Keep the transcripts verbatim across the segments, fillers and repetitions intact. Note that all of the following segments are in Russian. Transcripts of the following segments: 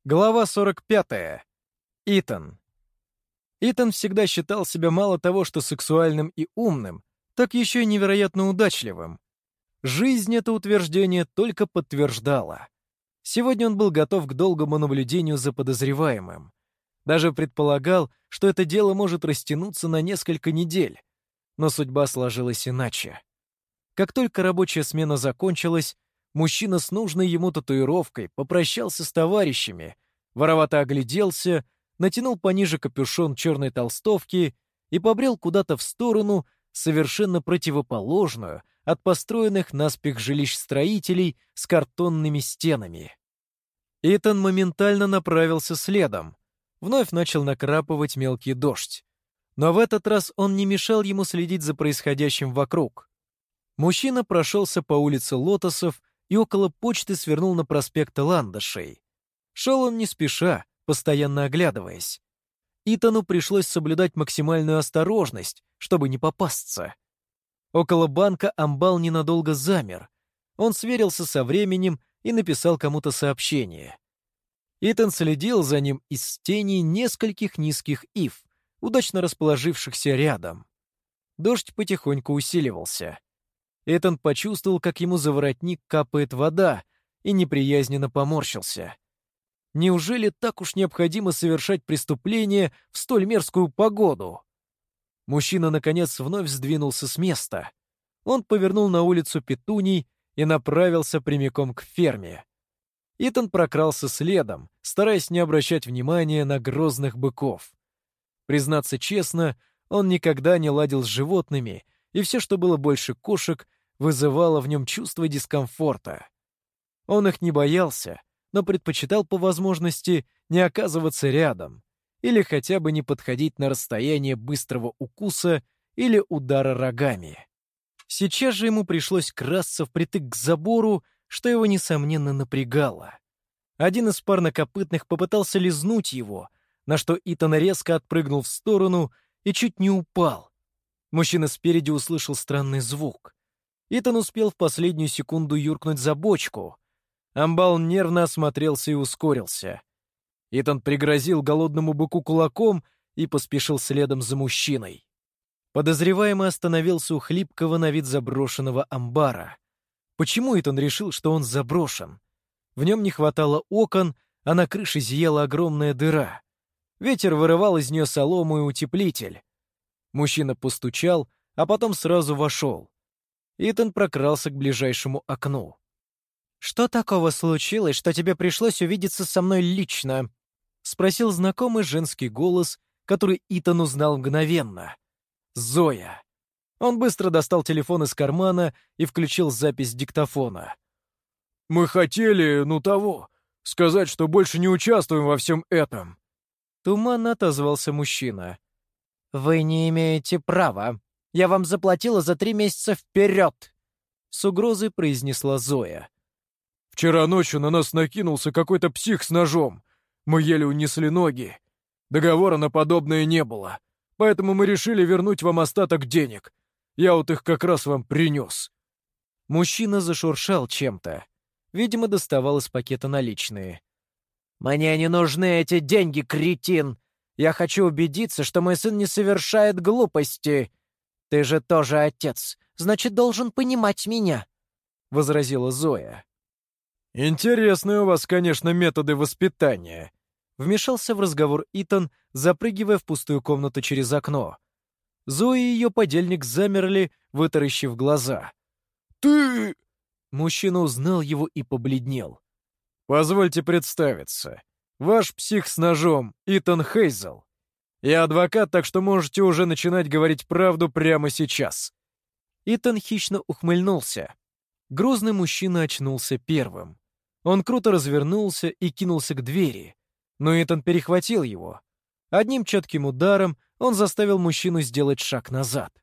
Глава сорок пятая. Итан. Итан всегда считал себя мало того, что сексуальным и умным, так еще и невероятно удачливым. Жизнь это утверждение только подтверждала. Сегодня он был готов к долгому наблюдению за подозреваемым. Даже предполагал, что это дело может растянуться на несколько недель. Но судьба сложилась иначе. Как только рабочая смена закончилась, мужчина с нужной ему татуировкой попрощался с товарищами, воровато огляделся, натянул пониже капюшон черной толстовки и побрел куда-то в сторону, совершенно противоположную от построенных наспех жилищ строителей с картонными стенами. Итан моментально направился следом. Вновь начал накрапывать мелкий дождь. Но в этот раз он не мешал ему следить за происходящим вокруг. Мужчина прошелся по улице Лотосов и около почты свернул на проспект Ландышей. Шел он не спеша, постоянно оглядываясь. Итану пришлось соблюдать максимальную осторожность, чтобы не попасться. Около банка амбал ненадолго замер. Он сверился со временем и написал кому-то сообщение. Итан следил за ним из тени нескольких низких ив, удачно расположившихся рядом. Дождь потихоньку усиливался. Итан почувствовал, как ему за воротник капает вода, и неприязненно поморщился. Неужели так уж необходимо совершать преступление в столь мерзкую погоду? Мужчина, наконец, вновь сдвинулся с места. Он повернул на улицу Петуний и направился прямиком к ферме. Итан прокрался следом, стараясь не обращать внимания на грозных быков. Признаться честно, он никогда не ладил с животными, и все, что было больше кошек, вызывало в нем чувство дискомфорта. Он их не боялся, но предпочитал по возможности не оказываться рядом или хотя бы не подходить на расстояние быстрого укуса или удара рогами. Сейчас же ему пришлось красться впритык к забору, что его, несомненно, напрягало. Один из парнокопытных попытался лизнуть его, на что Итан резко отпрыгнул в сторону и чуть не упал. Мужчина спереди услышал странный звук. Итан успел в последнюю секунду юркнуть за бочку. Амбал нервно осмотрелся и ускорился. Итан пригрозил голодному быку кулаком и поспешил следом за мужчиной. Подозреваемый остановился у хлипкого на вид заброшенного амбара. Почему Итан решил, что он заброшен? В нем не хватало окон, а на крыше зияла огромная дыра. Ветер вырывал из нее солому и утеплитель. Мужчина постучал, а потом сразу вошел. Итан прокрался к ближайшему окну. «Что такого случилось, что тебе пришлось увидеться со мной лично?» — спросил знакомый женский голос, который Итан узнал мгновенно. Зоя. Он быстро достал телефон из кармана и включил запись диктофона. «Мы хотели, ну того, сказать, что больше не участвуем во всем этом». Туманно отозвался мужчина. «Вы не имеете права. Я вам заплатила за три месяца вперед!» С угрозой произнесла Зоя. «Вчера ночью на нас накинулся какой-то псих с ножом. Мы еле унесли ноги. Договора на подобное не было. Поэтому мы решили вернуть вам остаток денег. Я вот их как раз вам принес». Мужчина зашуршал чем-то. Видимо, доставал из пакета наличные. «Мне не нужны эти деньги, кретин! Я хочу убедиться, что мой сын не совершает глупости. Ты же тоже отец, значит, должен понимать меня», — возразила Зоя. «Интересные у вас, конечно, методы воспитания», — вмешался в разговор Итан, запрыгивая в пустую комнату через окно. Зоя и ее подельник замерли, вытаращив глаза. «Ты...» Мужчина узнал его и побледнел. «Позвольте представиться. Ваш псих с ножом, Итан Хейзел. Я адвокат, так что можете уже начинать говорить правду прямо сейчас». Итан хищно ухмыльнулся. Грозный мужчина очнулся первым. Он круто развернулся и кинулся к двери. Но Итан перехватил его. Одним четким ударом он заставил мужчину сделать шаг назад.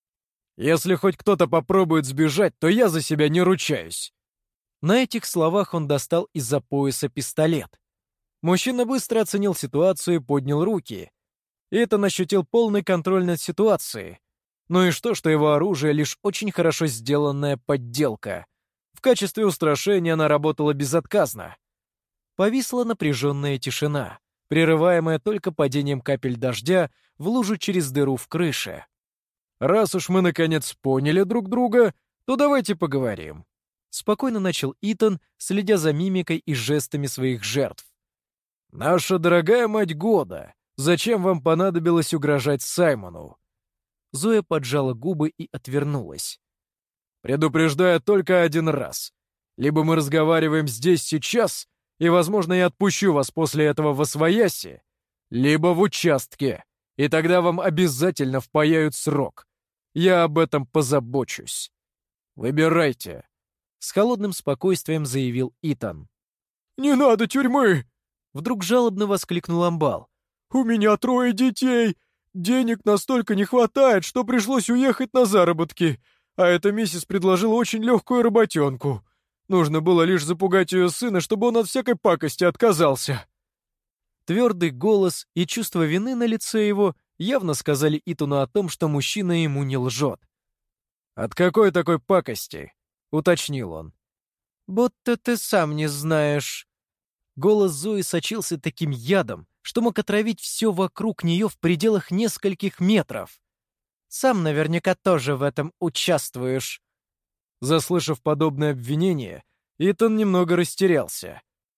«Если хоть кто-то попробует сбежать, то я за себя не ручаюсь». На этих словах он достал из-за пояса пистолет. Мужчина быстро оценил ситуацию и поднял руки. Итан ощутил полный контроль над ситуацией. Ну и что, что его оружие — лишь очень хорошо сделанная подделка. В качестве устрашения она работала безотказно. Повисла напряженная тишина, прерываемая только падением капель дождя в лужу через дыру в крыше. «Раз уж мы, наконец, поняли друг друга, то давайте поговорим», — спокойно начал Итан, следя за мимикой и жестами своих жертв. «Наша дорогая мать года, зачем вам понадобилось угрожать Саймону?» Зоя поджала губы и отвернулась. «Предупреждаю только один раз. Либо мы разговариваем здесь сейчас, и, возможно, я отпущу вас после этого восвояси, либо в участке, и тогда вам обязательно впаяют срок. Я об этом позабочусь. Выбирайте», — с холодным спокойствием заявил Итан. «Не надо тюрьмы!» — вдруг жалобно воскликнул Амбал. «У меня трое детей. Денег настолько не хватает, что пришлось уехать на заработки, а эта миссис предложила очень легкую работенку. Нужно было лишь запугать ее сына, чтобы он от всякой пакости отказался». Твердый голос и чувство вины на лице его явно сказали Итану о том, что мужчина ему не лжет. «От какой такой пакости?» — уточнил он. «Будто ты сам не знаешь». Голос Зои сочился таким ядом, что мог отравить все вокруг нее в пределах нескольких метров. «Сам наверняка тоже в этом участвуешь». Заслышав подобное обвинение, Итан немного растерялся.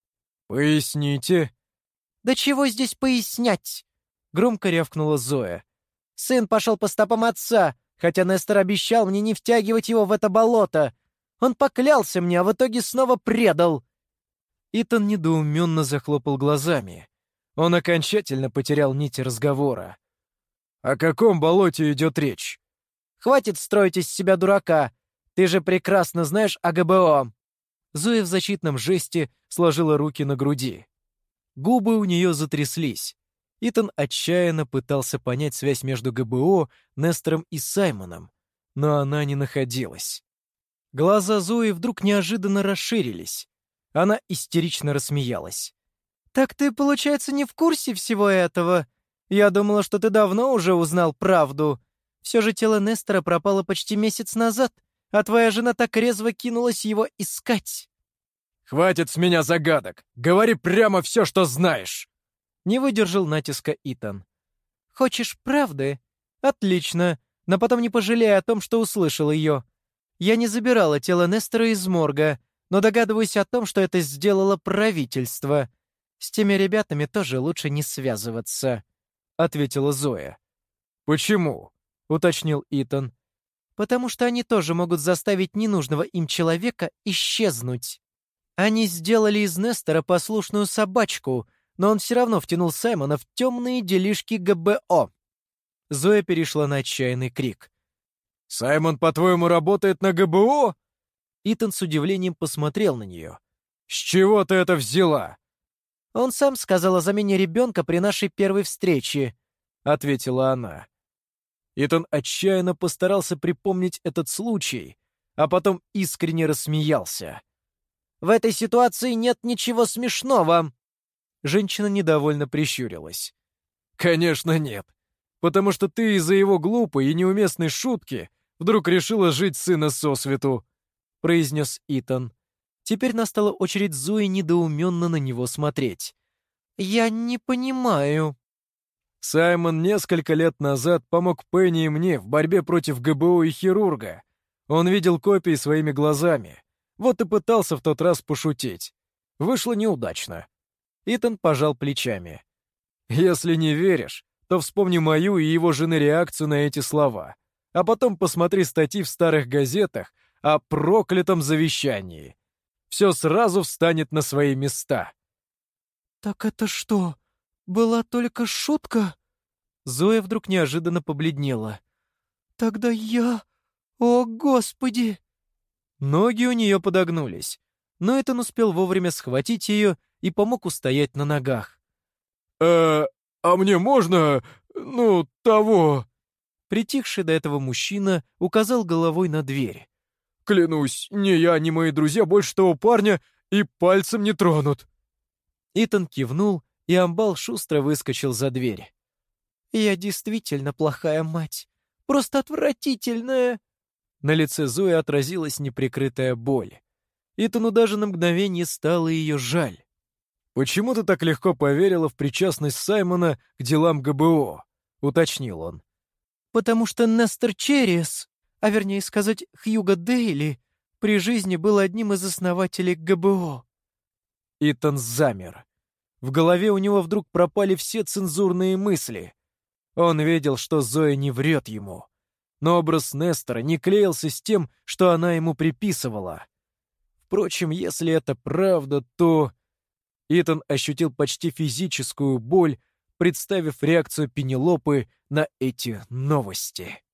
«Поясните». «Да чего здесь пояснять?» — громко рявкнула Зоя. «Сын пошел по стопам отца, хотя Нестор обещал мне не втягивать его в это болото. Он поклялся мне, а в итоге снова предал». Итан недоуменно захлопал глазами. Он окончательно потерял нить разговора. «О каком болоте идет речь?» «Хватит строить из себя дурака. Ты же прекрасно знаешь о ГБО». Зоя в защитном жесте сложила руки на груди. Губы у нее затряслись. Итан отчаянно пытался понять связь между ГБО, Нестором и Саймоном, но она не находилась. Глаза Зои вдруг неожиданно расширились. Она истерично рассмеялась. «Так ты, получается, не в курсе всего этого? Я думала, что ты давно уже узнал правду. Все же тело Нестора пропало почти месяц назад, а твоя жена так резво кинулась его искать». «Хватит с меня загадок! Говори прямо все, что знаешь!» Не выдержал натиска Итан. «Хочешь правды? Отлично, но потом не пожалей о том, что услышал ее. Я не забирала тело Нестора из морга, но догадываюсь о том, что это сделало правительство. С теми ребятами тоже лучше не связываться», — ответила Зоя. «Почему?» — уточнил Итан. «Потому что они тоже могут заставить ненужного им человека исчезнуть. Они сделали из Нестора послушную собачку, но он все равно втянул Саймона в темные делишки ГБО». Зоя перешла на отчаянный крик. «Саймон, по-твоему, работает на ГБО?» Итан с удивлением посмотрел на нее. «С чего ты это взяла?» «Он сам сказал о замене ребенка при нашей первой встрече», — ответила она. Итан отчаянно постарался припомнить этот случай, а потом искренне рассмеялся. «В этой ситуации нет ничего смешного!» Женщина недовольно прищурилась. «Конечно нет, потому что ты из-за его глупой и неуместной шутки вдруг решила жить сына сосвету», — произнес Итан. Теперь настала очередь Зои недоуменно на него смотреть. «Я не понимаю». «Саймон несколько лет назад помог Пенни и мне в борьбе против ГБО и хирурга. Он видел копии своими глазами. Вот и пытался в тот раз пошутить. Вышло неудачно». Итан пожал плечами. «Если не веришь, то вспомни мою и его жены реакцию на эти слова, а потом посмотри статьи в старых газетах о проклятом завещании. Все сразу встанет на свои места». «Так это что, была только шутка?» Зоя вдруг неожиданно побледнела. «Тогда я... О, Господи!» Ноги у нее подогнулись, но Итан успел вовремя схватить ее и помог устоять на ногах. «Э, а мне можно... ну, того...» Притихший до этого мужчина указал головой на дверь. «Клянусь, ни я, ни мои друзья больше того парня и пальцем не тронут». Итан кивнул, и Амбал шустро выскочил за дверь. «Я действительно плохая мать. Просто отвратительная». На лице Зои отразилась неприкрытая боль. Итану даже на мгновение стало ее жаль. «Почему ты так легко поверила в причастность Саймона к делам ГБО?» — уточнил он. «Потому что Нестор Черриас, а вернее сказать, Хьюго Дейли, при жизни был одним из основателей ГБО». Итан замер. В голове у него вдруг пропали все цензурные мысли. Он видел, что Зоя не врет ему. Но образ Нестора не клеился с тем, что она ему приписывала. Впрочем, если это правда, то... Итан ощутил почти физическую боль, представив реакцию Пенелопы на эти новости.